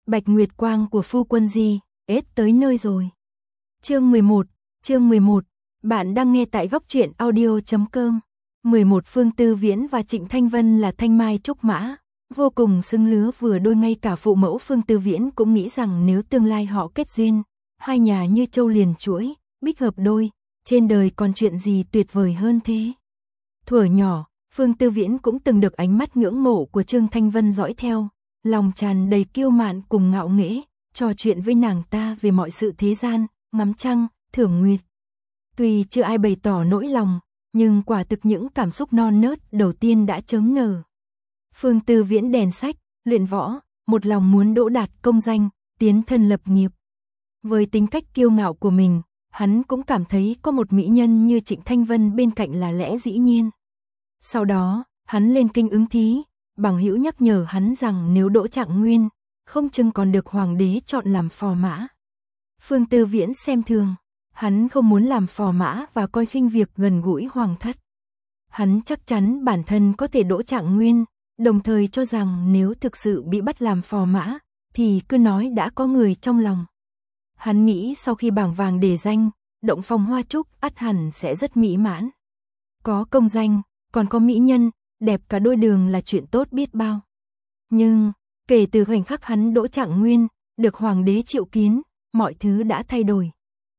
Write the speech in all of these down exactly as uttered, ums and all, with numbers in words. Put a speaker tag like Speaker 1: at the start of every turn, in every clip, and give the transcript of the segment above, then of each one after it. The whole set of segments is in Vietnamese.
Speaker 1: Bạch Nguyệt Quang của phu quân Di, ết tới nơi rồi. Chương mười một, chương mười một, bạn đang nghe tại góc truyện audio chấm com. mười một Phương Tư Viễn và Trịnh Thanh Vân là thanh mai trúc mã, vô cùng xứng lứa vừa đôi, ngay cả phụ mẫu Phương Tư Viễn cũng nghĩ rằng nếu tương lai họ kết duyên, hai nhà như châu liền chuỗi, bích hợp đôi, trên đời còn chuyện gì tuyệt vời hơn thế. Thuở nhỏ, Phương Tư Viễn cũng từng được ánh mắt ngưỡng mộ của Trương Thanh Vân dõi theo, lòng tràn đầy kiêu mạn cùng ngạo nghễ, trò chuyện với nàng ta về mọi sự thế gian, ngắm trăng, thưởng nguyệt. Tuy chưa ai bày tỏ nỗi lòng, nhưng quả thực những cảm xúc non nớt đầu tiên đã chớm nở. Phương Tư Viễn đèn sách, luyện võ, một lòng muốn đỗ đạt công danh, tiến thân lập nghiệp. Với tính cách kiêu ngạo của mình, hắn cũng cảm thấy có một mỹ nhân như Trịnh Thanh Vân bên cạnh là lẽ dĩ nhiên. Sau đó, hắn lên kinh ứng thí, bằng hữu nhắc nhở hắn rằng nếu đỗ trạng nguyên, không chừng còn được hoàng đế chọn làm phò mã. Phương Tư Viễn xem thường, hắn không muốn làm phò mã và coi khinh việc gần gũi hoàng thất. Hắn chắc chắn bản thân có thể đỗ trạng nguyên, đồng thời cho rằng nếu thực sự bị bắt làm phò mã, thì cứ nói đã có người trong lòng. Hắn nghĩ sau khi bảng vàng đề danh, động phòng hoa trúc ắt hẳn sẽ rất mỹ mãn. Có công danh, còn có mỹ nhân, đẹp cả đôi đường là chuyện tốt biết bao. Nhưng, kể từ khoảnh khắc hắn đỗ trạng nguyên, được hoàng đế triệu kiến, mọi thứ đã thay đổi.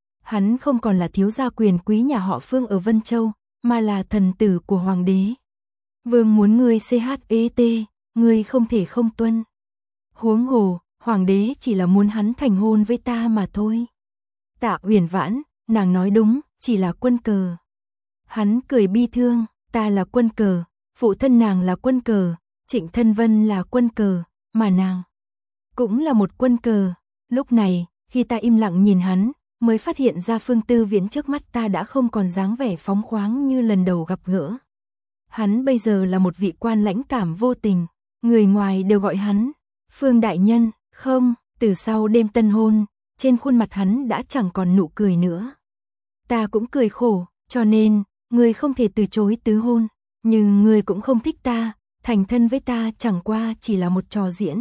Speaker 1: Hắn không còn là thiếu gia quyền quý nhà họ Phương ở Vân Châu, mà là thần tử của hoàng đế. Vương muốn ngươi chat, ngươi không thể không tuân. Huống hồ, hoàng đế chỉ là muốn hắn thành hôn với ta mà thôi. Tạ Uyển Vãn, nàng nói đúng, chỉ là quân cờ. Hắn cười bi thương, ta là quân cờ, phụ thân nàng là quân cờ, Trịnh Thanh Vân là quân cờ, mà nàng cũng là một quân cờ. Lúc này, khi ta im lặng nhìn hắn, mới phát hiện ra Phương Tư Viễn trước mắt ta đã không còn dáng vẻ phóng khoáng như lần đầu gặp gỡ. Hắn bây giờ là một vị quan lãnh cảm vô tình, người ngoài đều gọi hắn Phương đại nhân. Không, từ sau đêm tân hôn, trên khuôn mặt hắn đã chẳng còn nụ cười nữa. Ta cũng cười khổ, cho nên, ngươi không thể từ chối tứ hôn, nhưng ngươi cũng không thích ta, thành thân với ta chẳng qua chỉ là một trò diễn.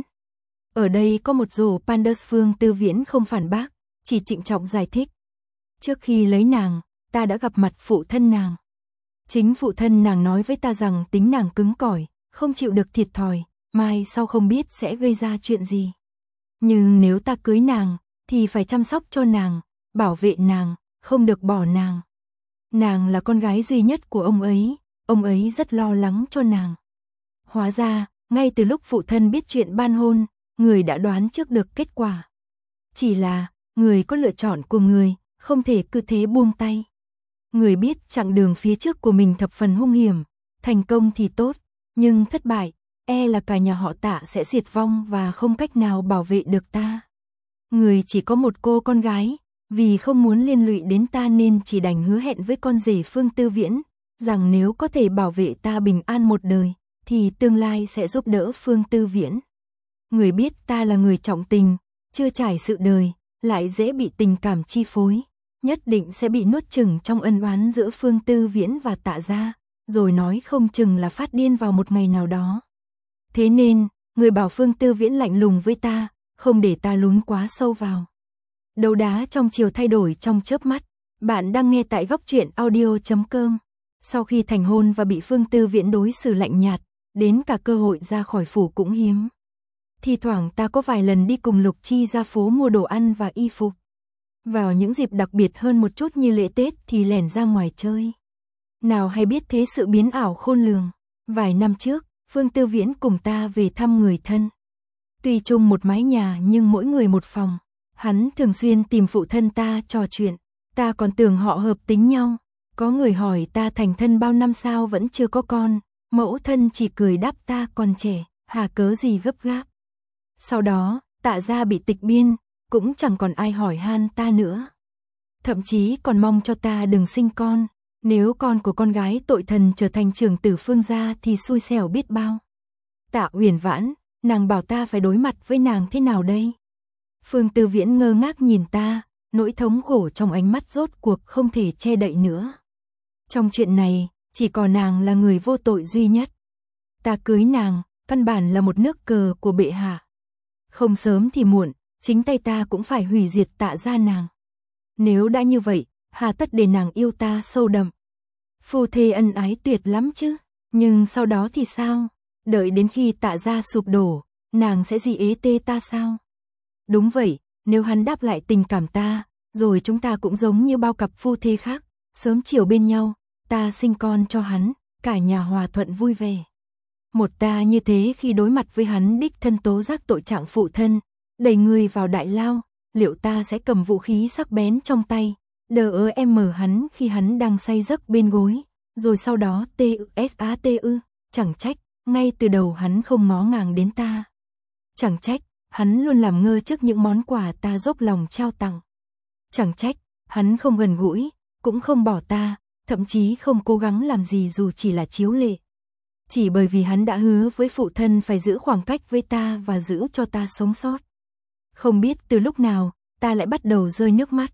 Speaker 1: Ở đây có một rổ Pandus. Phương Tư Viễn không phản bác, chỉ trịnh trọng giải thích. Trước khi lấy nàng, ta đã gặp mặt phụ thân nàng. Chính phụ thân nàng nói với ta rằng tính nàng cứng cỏi, không chịu được thiệt thòi, mai sau không biết sẽ gây ra chuyện gì. Nhưng nếu ta cưới nàng, thì phải chăm sóc cho nàng, bảo vệ nàng, không được bỏ nàng. Nàng là con gái duy nhất của ông ấy, ông ấy rất lo lắng cho nàng. Hóa ra, ngay từ lúc phụ thân biết chuyện ban hôn, người đã đoán trước được kết quả. Chỉ là, người có lựa chọn của người, không thể cứ thế buông tay. Người biết chặng đường phía trước của mình thập phần hung hiểm, thành công thì tốt, nhưng thất bại, e là cả nhà họ Tạ sẽ diệt vong và không cách nào bảo vệ được ta. Người chỉ có một cô con gái, vì không muốn liên lụy đến ta nên chỉ đành hứa hẹn với con rể Phương Tư Viễn, rằng nếu có thể bảo vệ ta bình an một đời, thì tương lai sẽ giúp đỡ Phương Tư Viễn. Người biết ta là người trọng tình, chưa trải sự đời, lại dễ bị tình cảm chi phối, nhất định sẽ bị nuốt chửng trong ân oán giữa Phương Tư Viễn và Tạ gia, rồi nói không chừng là phát điên vào một ngày nào đó. Thế nên, người bảo Phương Tư Viễn lạnh lùng với ta, không để ta lún quá sâu vào. Đấu đá trong chiều thay đổi trong chớp mắt. Bạn đang nghe tại góc truyện audio chấm com. Sau khi thành hôn và bị Phương Tư Viễn đối xử lạnh nhạt, đến cả cơ hội ra khỏi phủ cũng hiếm. Thì thoảng ta có vài lần đi cùng Lục Chi ra phố mua đồ ăn và y phục. Vào những dịp đặc biệt hơn một chút như lễ Tết thì lẻn ra ngoài chơi. Nào hay biết thế sự biến ảo khôn lường. Vài năm trước, Phương Tư Viễn cùng ta về thăm người thân. Tuy chung một mái nhà nhưng mỗi người một phòng. Hắn thường xuyên tìm phụ thân ta trò chuyện. Ta còn tưởng họ hợp tính nhau. Có người hỏi ta thành thân bao năm sao vẫn chưa có con. Mẫu thân chỉ cười đáp ta còn trẻ, hà cớ gì gấp gáp. Sau đó, Tạ gia bị tịch biên, cũng chẳng còn ai hỏi han ta nữa. Thậm chí còn mong cho ta đừng sinh con. Nếu con của con gái tội thần trở thành trưởng tử Phương gia thì xui xẻo biết bao. Tạ Uyển Vãn, nàng bảo ta phải đối mặt với nàng thế nào đây? Phương Tư Viễn ngơ ngác nhìn ta, nỗi thống khổ trong ánh mắt rốt cuộc không thể che đậy nữa. Trong chuyện này, chỉ có nàng là người vô tội duy nhất. Ta cưới nàng, căn bản là một nước cờ của bệ hạ. Không sớm thì muộn, chính tay ta cũng phải hủy diệt Tạ gia nàng. Nếu đã như vậy, hà tất để nàng yêu ta sâu đậm. Phu thê ân ái tuyệt lắm chứ, nhưng sau đó thì sao? Đợi đến khi Tạ gia sụp đổ, nàng sẽ gì ế tê ta sao? Đúng vậy, nếu hắn đáp lại tình cảm ta, rồi chúng ta cũng giống như bao cặp phu thê khác, sớm chiều bên nhau, ta sinh con cho hắn, cả nhà hòa thuận vui vẻ. Một ta như thế khi đối mặt với hắn đích thân tố giác tội trạng phụ thân, đẩy người vào đại lao, liệu ta sẽ cầm vũ khí sắc bén trong tay, đờ ớ em mở hắn khi hắn đang say giấc bên gối, rồi sau đó tê ư sa tê ư, chẳng trách, ngay từ đầu hắn không ngó ngàng đến ta. Chẳng trách, hắn luôn làm ngơ trước những món quà ta dốc lòng trao tặng. Chẳng trách, hắn không gần gũi, cũng không bỏ ta, thậm chí không cố gắng làm gì dù chỉ là chiếu lệ. Chỉ bởi vì hắn đã hứa với phụ thân phải giữ khoảng cách với ta và giữ cho ta sống sót. Không biết từ lúc nào, ta lại bắt đầu rơi nước mắt.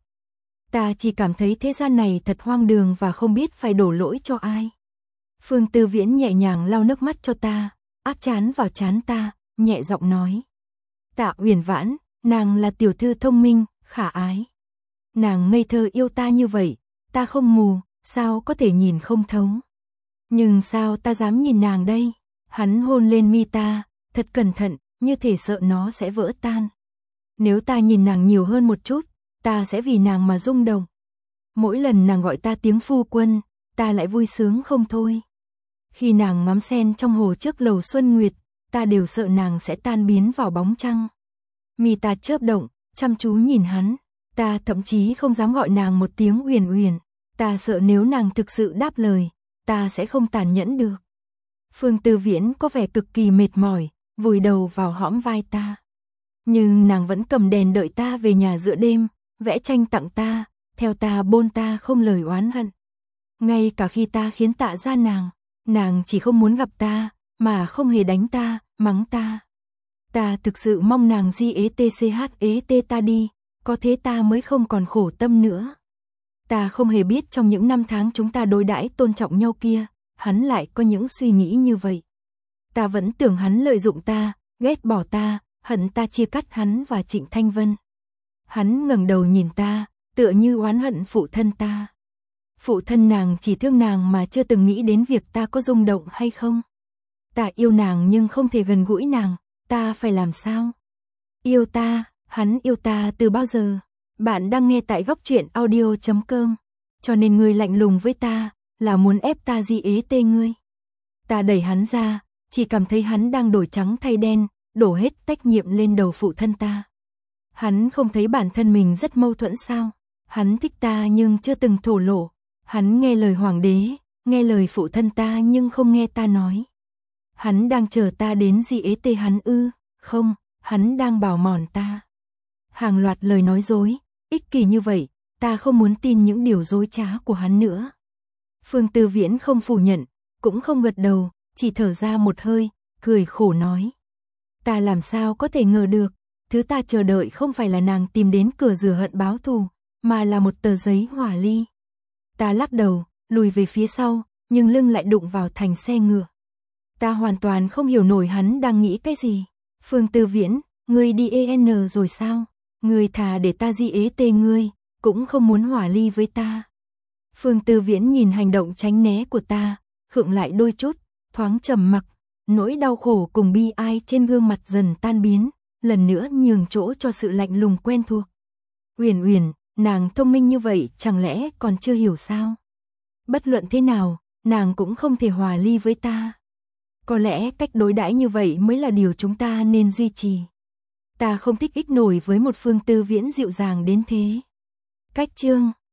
Speaker 1: Ta chỉ cảm thấy thế gian này thật hoang đường và không biết phải đổ lỗi cho ai. Phương Tư Viễn nhẹ nhàng lau nước mắt cho ta, áp trán vào trán ta, nhẹ giọng nói. Tạ Uyển Vãn, nàng là tiểu thư thông minh, khả ái. Nàng ngây thơ yêu ta như vậy, ta không mù, sao có thể nhìn không thấu. Nhưng sao ta dám nhìn nàng đây? Hắn hôn lên mi ta, thật cẩn thận, như thể sợ nó sẽ vỡ tan. Nếu ta nhìn nàng nhiều hơn một chút, ta sẽ vì nàng mà rung động. Mỗi lần nàng gọi ta tiếng phu quân, ta lại vui sướng không thôi. Khi nàng ngắm sen trong hồ trước lầu Xuân Nguyệt, ta đều sợ nàng sẽ tan biến vào bóng trăng. Mi ta chớp động, chăm chú nhìn hắn, ta thậm chí không dám gọi nàng một tiếng Uyển Uyển, ta sợ nếu nàng thực sự đáp lời, ta sẽ không tàn nhẫn được. Phương Tư Viễn có vẻ cực kỳ mệt mỏi, vùi đầu vào hõm vai ta. Nhưng nàng vẫn cầm đèn đợi ta về nhà giữa đêm, vẽ tranh tặng ta, theo ta bôn ta không lời oán hận. Ngay cả khi ta khiến Tạ gia nàng, nàng chỉ không muốn gặp ta, mà không hề đánh ta, mắng ta. Ta thực sự mong nàng di ế tê xê hát ế tê ta đi, có thế ta mới không còn khổ tâm nữa. Ta không hề biết trong những năm tháng chúng ta đối đãi tôn trọng nhau kia, hắn lại có những suy nghĩ như vậy. Ta vẫn tưởng hắn lợi dụng ta, ghét bỏ ta, hận ta chia cắt hắn và Trịnh Thanh Vân. Hắn ngẩng đầu nhìn ta, tựa như oán hận phụ thân ta. Phụ thân nàng chỉ thương nàng mà chưa từng nghĩ đến việc ta có rung động hay không. Ta yêu nàng nhưng không thể gần gũi nàng, ta phải làm sao? Yêu ta, hắn yêu ta từ bao giờ? Bạn đang nghe tại góc truyện audio chấm com. Cho nên ngươi lạnh lùng với ta, là muốn ép ta di ế tê ngươi. Ta đẩy hắn ra, chỉ cảm thấy hắn đang đổi trắng thay đen, đổ hết trách nhiệm lên đầu phụ thân ta. Hắn không thấy bản thân mình rất mâu thuẫn sao? Hắn thích ta nhưng chưa từng thổ lộ. Hắn nghe lời hoàng đế, nghe lời phụ thân ta nhưng không nghe ta nói. Hắn đang chờ ta đến di ế tê hắn ư? Không, hắn đang bảo mòn ta. Hàng loạt lời nói dối, ích kỷ như vậy, ta không muốn tin những điều dối trá của hắn nữa. Phương Tư Viễn không phủ nhận, cũng không gật đầu, chỉ thở ra một hơi, cười khổ nói. Ta làm sao có thể ngờ được, thứ ta chờ đợi không phải là nàng tìm đến cửa rửa hận báo thù, mà là một tờ giấy hỏa ly. Ta lắc đầu, lùi về phía sau, nhưng lưng lại đụng vào thành xe ngựa. Ta hoàn toàn không hiểu nổi hắn đang nghĩ cái gì. Phương Tư Viễn, ngươi đi e en rồi sao? Ngươi thà để ta di ế tê ngươi, cũng không muốn hỏa ly với ta. Phương Tư Viễn nhìn hành động tránh né của ta, khựng lại đôi chút, thoáng trầm mặc, nỗi đau khổ cùng bi ai trên gương mặt dần tan biến, lần nữa nhường chỗ cho sự lạnh lùng quen thuộc. Uyển Uyển, nàng thông minh như vậy chẳng lẽ còn chưa hiểu sao? Bất luận thế nào, nàng cũng không thể hòa ly với ta. Có lẽ cách đối đãi như vậy mới là điều chúng ta nên duy trì. Ta không thích ích nổi với một Phương Tư Viễn dịu dàng đến thế. Cách chương